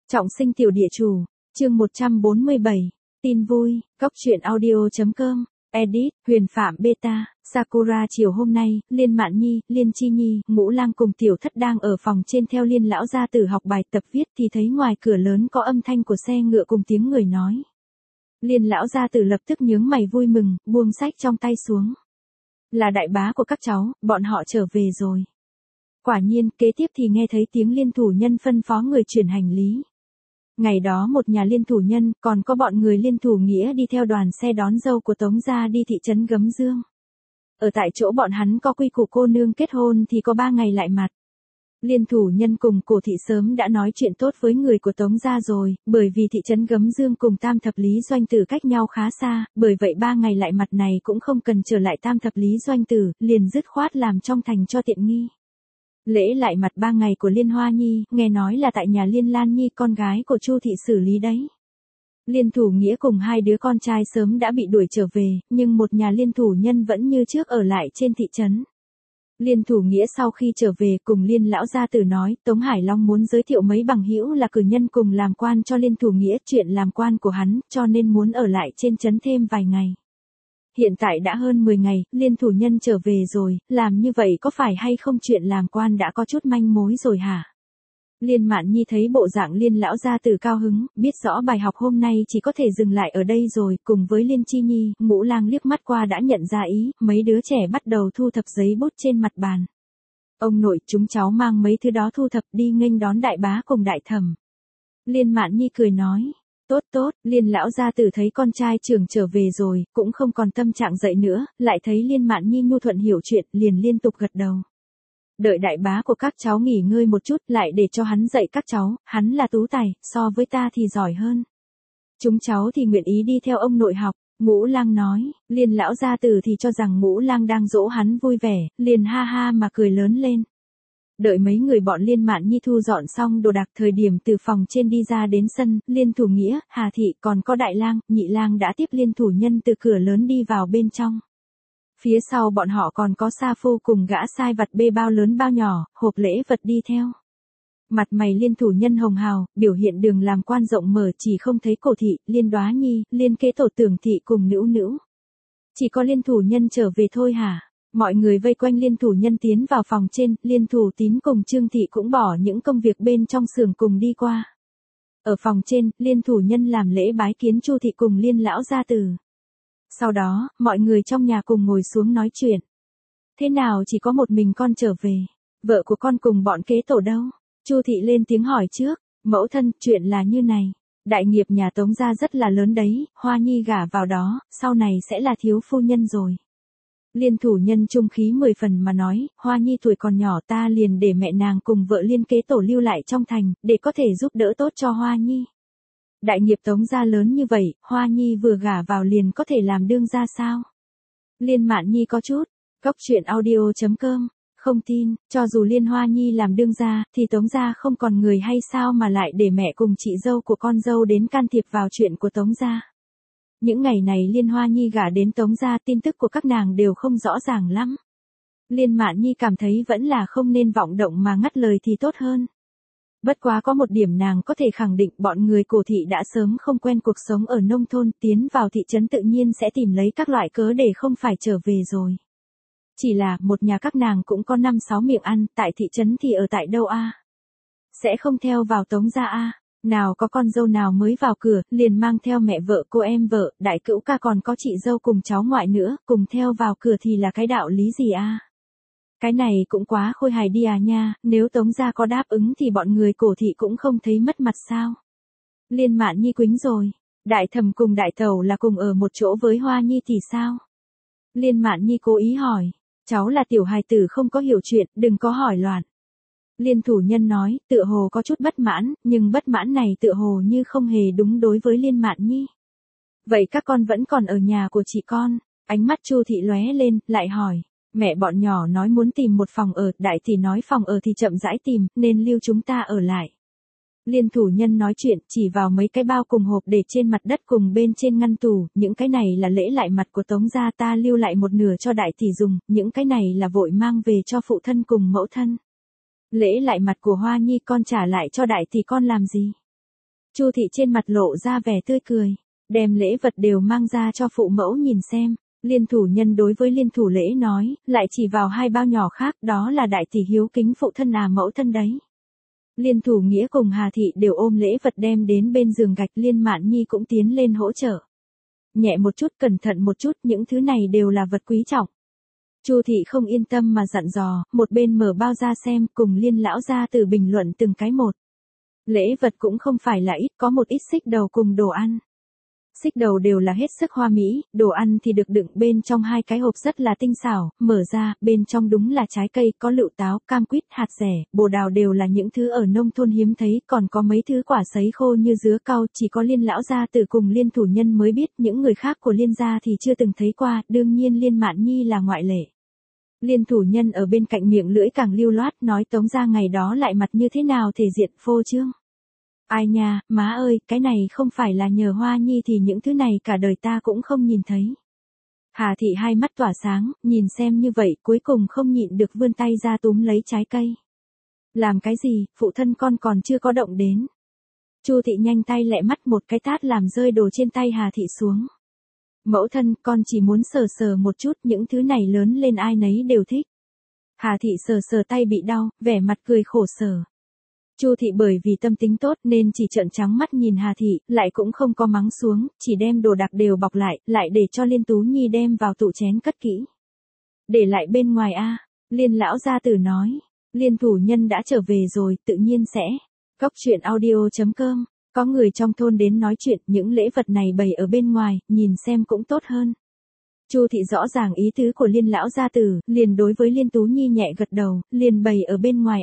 Trọng sinh tiểu địa chủ, chương 147, tin vui, góc truyện audio.com, edit, Huyền Phạm Beta, Sakura. Chiều hôm nay, Liên Mạn Nhi, Liên Chi Nhi, Ngũ Lang cùng Tiểu Thất đang ở phòng trên theo Liên lão gia tử học bài tập viết thì thấy ngoài cửa lớn có âm thanh của xe ngựa cùng tiếng người nói. Liên lão gia tử lập tức nhướng mày vui mừng, buông sách trong tay xuống. Là đại bá của các cháu, bọn họ trở về rồi. Quả nhiên, kế tiếp thì nghe thấy tiếng Liên thủ nhân phân phó người chuyển hành lý. Ngày đó một nhà Liên thủ nhân, còn có bọn người Liên thủ nghĩa đi theo đoàn xe đón dâu của Tống gia đi thị trấn Gấm Dương. Ở tại chỗ bọn hắn có quy củ cô nương kết hôn thì có 3 ngày lại mặt. Liên thủ nhân cùng Cổ thị sớm đã nói chuyện tốt với người của Tống gia rồi, bởi vì thị trấn Gấm Dương cùng Tam Thập Lý Doanh Tử cách nhau khá xa, bởi vậy 3 ngày lại mặt này cũng không cần trở lại Tam Thập Lý Doanh Tử, liền dứt khoát làm trong thành cho tiện nghi. Lễ lại mặt 3 ngày của Liên Hoa Nhi, nghe nói là tại nhà Liên Lan Nhi con gái của Chu thị xử lý đấy. Liên thủ nghĩa cùng 2 đứa con trai sớm đã bị đuổi trở về, nhưng một nhà Liên thủ nhân vẫn như trước ở lại trên thị trấn. Liên thủ nghĩa sau khi trở về cùng Liên lão gia tử nói, Tống Hải Long muốn giới thiệu mấy bằng hữu là cử nhân cùng làm quan cho Liên thủ nghĩa chuyện làm quan của hắn, cho nên muốn ở lại trên trấn thêm vài ngày. Hiện tại đã hơn 10 ngày, Liên thủ nhân trở về rồi, làm như vậy có phải hay không chuyện làm quan đã có chút manh mối rồi hả? Liên Mạn Nhi thấy bộ dạng Liên lão gia tử cao hứng, biết rõ bài học hôm nay chỉ có thể dừng lại ở đây rồi, cùng với Liên Chi Nhi, Ngũ Lang liếc mắt qua đã nhận ra ý, mấy đứa trẻ bắt đầu thu thập giấy bút trên mặt bàn. Ông nội, chúng cháu mang mấy thứ đó thu thập đi nghênh đón đại bá cùng đại thẩm. Liên Mạn Nhi cười nói. Tốt tốt, Liên lão gia tử thấy con trai trưởng trở về rồi, cũng không còn tâm trạng dậy nữa, lại thấy Liên Mạn Nhi nhu thuận hiểu chuyện, liền liên tục gật đầu. Đợi đại bá của các cháu nghỉ ngơi một chút, lại để cho hắn dạy các cháu, hắn là tú tài, so với ta thì giỏi hơn. Chúng cháu thì nguyện ý đi theo ông nội học, Ngũ Lang nói, Liên lão gia tử thì cho rằng Ngũ Lang đang dỗ hắn vui vẻ, liền ha ha mà cười lớn lên. Đợi mấy người bọn Liên Mạn Nhi thu dọn xong đồ đạc, thời điểm từ phòng trên đi ra đến sân, Liên thủ nghĩa, Hà thị còn có Đại Lang, Nhị Lang đã tiếp Liên thủ nhân từ cửa lớn đi vào bên trong. Phía sau bọn họ còn có Sa Phu cùng gã sai vặt bê bao lớn bao nhỏ, hộp lễ vật đi theo. Mặt mày Liên thủ nhân hồng hào, biểu hiện đường làm quan rộng mở, chỉ không thấy Cổ thị, Liên Đoá Nhi, Liên kế tổ Tưởng thị cùng Nữu Nữu. Chỉ có Liên thủ nhân trở về thôi hả? Mọi người vây quanh Liên thủ nhân tiến vào phòng trên, Liên thủ tín cùng Trương thị cũng bỏ những công việc bên trong xưởng cùng đi qua. Ở phòng trên, Liên thủ nhân làm lễ bái kiến Chu thị cùng Liên lão gia tử. Sau đó, mọi người trong nhà cùng ngồi xuống nói chuyện. Thế nào chỉ có một mình con trở về? Vợ của con cùng bọn kế tổ đâu? Chu thị lên tiếng hỏi trước. Mẫu thân, chuyện là như này. Đại nghiệp nhà Tống gia rất là lớn đấy, Hoa Nhi gả vào đó, sau này sẽ là thiếu phu nhân rồi. Liên thủ nhân trung khí 10 phần mà nói, Hoa Nhi tuổi còn nhỏ, ta liền để mẹ nàng cùng vợ Liên kế tổ lưu lại trong thành, để có thể giúp đỡ tốt cho Hoa Nhi. Đại nghiệp Tống gia lớn như vậy, Hoa Nhi vừa gả vào liền có thể làm đương gia sao? Liên Mạn Nhi có chút, góc truyện audio.com, không tin, cho dù Liên Hoa Nhi làm đương gia, thì Tống gia không còn người hay sao mà lại để mẹ cùng chị dâu của con dâu đến can thiệp vào chuyện của Tống gia. Những ngày này Liên Hoa Nhi gả đến Tống gia, tin tức của các nàng đều không rõ ràng lắm. Liên Mạn Nhi cảm thấy vẫn là không nên vọng động mà ngắt lời thì tốt hơn. Bất quá có một điểm nàng có thể khẳng định, bọn người Cổ thị đã sớm không quen cuộc sống ở nông thôn, tiến vào thị trấn tự nhiên sẽ tìm lấy các loại cớ để không phải trở về rồi. Chỉ là, một nhà các nàng cũng có 5-6 miệng ăn, tại thị trấn thì ở tại đâu a? Sẽ không theo vào Tống gia a? Nào có con dâu nào mới vào cửa, liền mang theo mẹ vợ, cô em vợ, đại cữu ca còn có chị dâu cùng cháu ngoại nữa, cùng theo vào cửa thì là cái đạo lý gì a? Cái này cũng quá khôi hài đi à nha, nếu Tống gia có đáp ứng thì bọn người Cổ thị cũng không thấy mất mặt sao. Liên Mạn Nhi quính rồi, đại thẩm cùng đại tẩu là cùng ở một chỗ với Hoa Nhi thì sao? Liên Mạn Nhi cố ý hỏi, cháu là tiểu hài tử không có hiểu chuyện, đừng có hỏi loạn. Liên thủ nhân nói, tựa hồ có chút bất mãn, nhưng bất mãn này tựa hồ như không hề đúng đối với Liên Mạn Nhi. Vậy các con vẫn còn ở nhà của chị con? Ánh mắt Chu thị lóe lên, lại hỏi. Mẹ bọn nhỏ nói muốn tìm một phòng ở, đại tỷ nói phòng ở thì chậm rãi tìm, nên lưu chúng ta ở lại. Liên thủ nhân nói chuyện, chỉ vào mấy cái bao cùng hộp để trên mặt đất cùng bên trên ngăn tủ, những cái này là lễ lại mặt của Tống gia, ta lưu lại một nửa cho đại tỷ dùng, những cái này là vội mang về cho phụ thân cùng mẫu thân. Lễ lại mặt của Hoa Nhi con trả lại cho đại tỷ con làm gì? Chu thị trên mặt lộ ra vẻ tươi cười, đem lễ vật đều mang ra cho phụ mẫu nhìn xem. Liên thủ nhân đối với liên thủ lễ nói, lại chỉ vào hai bao nhỏ khác, đó là đại tỷ hiếu kính phụ thân mẫu thân đấy. Liên thủ nghĩa cùng Hà thị đều ôm lễ vật đem đến bên giường gạch, Liên Mạn Nhi cũng tiến lên hỗ trợ. Nhẹ một chút, cẩn thận một chút, những thứ này đều là vật quý trọng. Chu thị không yên tâm mà dặn dò, một bên mở bao ra xem, cùng Liên lão gia tử bình luận từng cái một. Lễ vật cũng không phải là ít, có một ít xích đầu cùng đồ ăn. Xích đầu đều là hết sức hoa mỹ, đồ ăn thì được đựng bên trong hai cái hộp rất là tinh xảo, mở ra, bên trong đúng là trái cây, có lựu táo, cam quýt, hạt dẻ, bồ đào đều là những thứ ở nông thôn hiếm thấy, còn có mấy thứ quả sấy khô như dứa cau, chỉ có Liên lão gia tử cùng Liên thủ nhân mới biết, những người khác của Liên gia thì chưa từng thấy qua, đương nhiên Liên Mạn Nhi là ngoại lệ. Liên thủ nhân ở bên cạnh miệng lưỡi càng lưu loát, nói Tống gia ngày đó lại mặt như thế nào thể diện phô trương. Ai nha, má ơi, cái này không phải là nhờ Hoa Nhi thì những thứ này cả đời ta cũng không nhìn thấy. Hà thị hai mắt tỏa sáng, nhìn xem như vậy, cuối cùng không nhịn được vươn tay ra túm lấy trái cây. Làm cái gì, phụ thân con còn chưa có động đến. Chu thị nhanh tay lẹ mắt một cái tát làm rơi đồ trên tay Hà thị xuống. Mẫu thân, con chỉ muốn sờ sờ một chút, những thứ này lớn lên ai nấy đều thích. Hà thị sờ sờ tay bị đau, vẻ mặt cười khổ sở. Chu thị bởi vì tâm tính tốt nên chỉ trợn trắng mắt nhìn Hà thị, lại cũng không có mắng xuống, chỉ đem đồ đạc đều bọc lại để cho Liên Tú Nhi đem vào tủ chén cất kỹ. Để lại bên ngoài Liên lão gia tử nói, Liên thủ nhân đã trở về rồi, tự nhiên sẽ. Góc truyện audio.com, có người trong thôn đến nói chuyện, những lễ vật này bày ở bên ngoài, nhìn xem cũng tốt hơn. Chu thị rõ ràng ý tứ của Liên lão gia tử, liền đối với Liên Tú Nhi nhẹ gật đầu, liền bày ở bên ngoài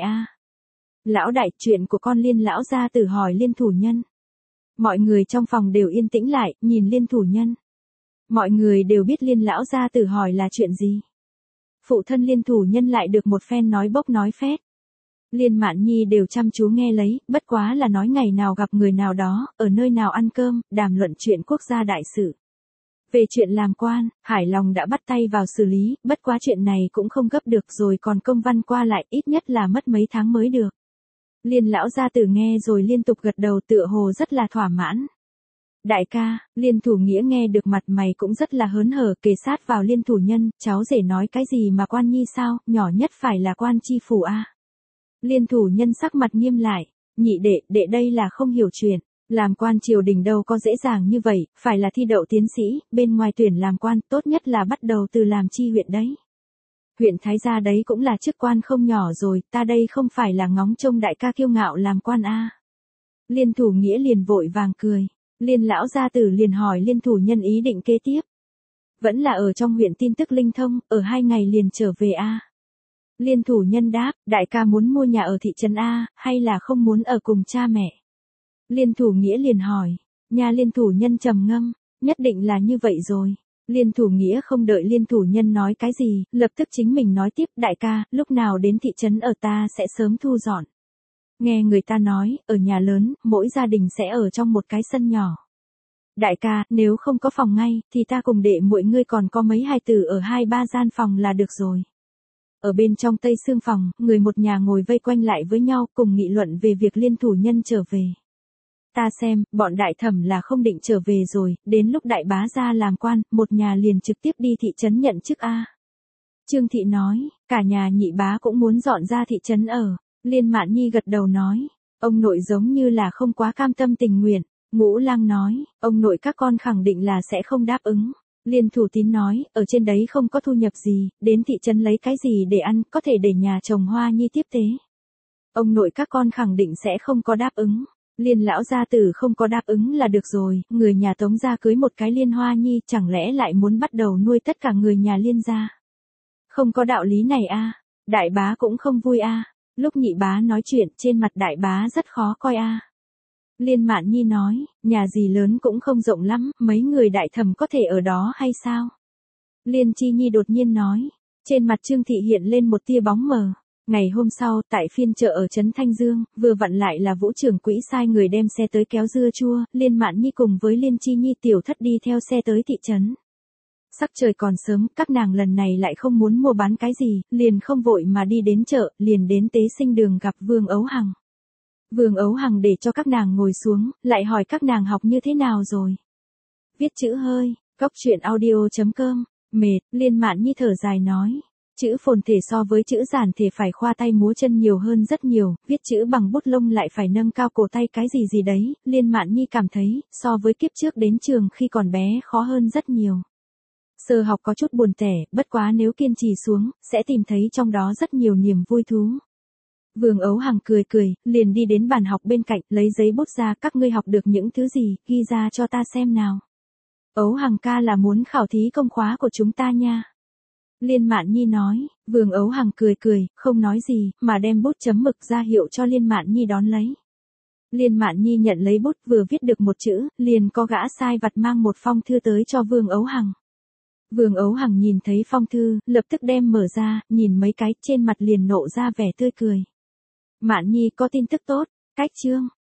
Lão đại, chuyện của con Liên lão gia tử hỏi Liên thủ nhân. Mọi người trong phòng đều yên tĩnh lại, nhìn Liên thủ nhân. Mọi người đều biết Liên lão gia tử hỏi là chuyện gì. Phụ thân Liên thủ nhân lại được một phen nói bốc nói phét. Liên Mạn Nhi đều chăm chú nghe lấy, bất quá là nói ngày nào gặp người nào đó, ở nơi nào ăn cơm, đàm luận chuyện quốc gia đại sự. Về chuyện làm quan, Hải Lòng đã bắt tay vào xử lý, bất quá chuyện này cũng không gấp được rồi, còn công văn qua lại, ít nhất là mất mấy tháng mới được. Liên lão gia tử nghe rồi liên tục gật đầu, tựa hồ rất là thỏa mãn. Đại ca, Liên thủ nghĩa nghe được mặt mày cũng rất là hớn hở, kề sát vào Liên thủ nhân, cháu rể nói cái gì mà quan nhi sao, nhỏ nhất phải là quan chi phủ Liên thủ nhân sắc mặt nghiêm lại, nhị đệ đây là không hiểu chuyện, làm quan triều đình đâu có dễ dàng như vậy, phải là thi đậu tiến sĩ, bên ngoài tuyển làm quan, tốt nhất là bắt đầu từ làm chi huyện đấy. Huyện Thái Gia đấy cũng là chức quan không nhỏ rồi, ta đây không phải là ngóng trông đại ca kiêu ngạo làm quan Liên thủ nghĩa liền vội vàng cười, Liên lão gia tử liền hỏi Liên thủ nhân ý định kế tiếp. Vẫn là ở trong huyện tin tức linh thông, ở 2 ngày liền trở về Liên thủ nhân đáp, đại ca muốn mua nhà ở thị trấn hay là không muốn ở cùng cha mẹ. Liên thủ nghĩa liền hỏi, nhà Liên thủ nhân trầm ngâm, nhất định là như vậy rồi. Liên thủ nghĩa không đợi Liên thủ nhân nói cái gì, lập tức chính mình nói tiếp, đại ca, lúc nào đến thị trấn ở ta sẽ sớm thu dọn. Nghe người ta nói, ở nhà lớn, mỗi gia đình sẽ ở trong một cái sân nhỏ. Đại ca, nếu không có phòng ngay, thì ta cùng đệ muội ngươi còn có mấy hài tử ở 2-3 gian phòng là được rồi. Ở bên trong tây xương phòng, người một nhà ngồi vây quanh lại với nhau, cùng nghị luận về việc Liên thủ nhân trở về. Ta xem, bọn đại thẩm là không định trở về rồi, đến lúc đại bá ra làm quan, một nhà liền trực tiếp đi thị trấn nhận chức Trương thị nói, cả nhà nhị bá cũng muốn dọn ra thị trấn ở. Liên Mạn Nhi gật đầu nói, ông nội giống như là không quá cam tâm tình nguyện. Ngũ Lang nói, ông nội các con khẳng định là sẽ không đáp ứng. Liên Thủ Tín nói, ở trên đấy không có thu nhập gì, đến thị trấn lấy cái gì để ăn, có thể để nhà chồng Hoa Nhi tiếp tế. Ông nội các con khẳng định sẽ không có đáp ứng. Liên lão gia tử không có đáp ứng là được rồi, người nhà Tống gia cưới một cái Liên Hoa Nhi, chẳng lẽ lại muốn bắt đầu nuôi tất cả người nhà Liên gia. Không có đạo lý này Đại bá cũng không vui Lúc nhị bá nói chuyện, trên mặt đại bá rất khó coi Liên Mạn Nhi nói, nhà gì lớn cũng không rộng lắm, mấy người đại thẩm có thể ở đó hay sao? Liên Chi Nhi đột nhiên nói, trên mặt Trương thị hiện lên một tia bóng mờ. Ngày hôm sau, tại phiên chợ ở trấn Thanh Dương, vừa vặn lại là Vũ trưởng quỹ sai người đem xe tới kéo dưa chua, Liên Mạn Nhi cùng với Liên Chi Nhi tiểu thất đi theo xe tới thị trấn. Sắc trời còn sớm, các nàng lần này lại không muốn mua bán cái gì, liền không vội mà đi đến chợ, liền đến Tế Sinh đường gặp Vương Ấu Hằng. Vương Ấu Hằng để cho các nàng ngồi xuống, lại hỏi các nàng học như thế nào rồi. Viết chữ hơi, cóc truyện audio.com, mệt, Liên Mạn Nhi thở dài nói. Chữ phồn thể so với chữ giản thể phải khoa tay múa chân nhiều hơn rất nhiều, viết chữ bằng bút lông lại phải nâng cao cổ tay cái gì gì đấy, Liên Mạn Nhi cảm thấy, so với kiếp trước đến trường khi còn bé khó hơn rất nhiều. Sơ học có chút buồn tẻ, bất quá nếu kiên trì xuống, sẽ tìm thấy trong đó rất nhiều niềm vui thú. Vương Ấu Hằng cười cười, liền đi đến bàn học bên cạnh, lấy giấy bút ra, các ngươi học được những thứ gì, ghi ra cho ta xem nào. Ấu Hằng ca là muốn khảo thí công khóa của chúng ta nha. Liên Mạn Nhi nói, Vương Ấu Hằng cười cười, không nói gì, mà đem bút chấm mực ra hiệu cho Liên Mạn Nhi đón lấy. Liên Mạn Nhi nhận lấy bút vừa viết được một chữ, liền có gã sai vặt mang một phong thư tới cho Vương Ấu Hằng. Vương Ấu Hằng nhìn thấy phong thư, lập tức đem mở ra, nhìn mấy cái, trên mặt liền nộ ra vẻ tươi cười. Mạn Nhi có tin tức tốt, cách chương.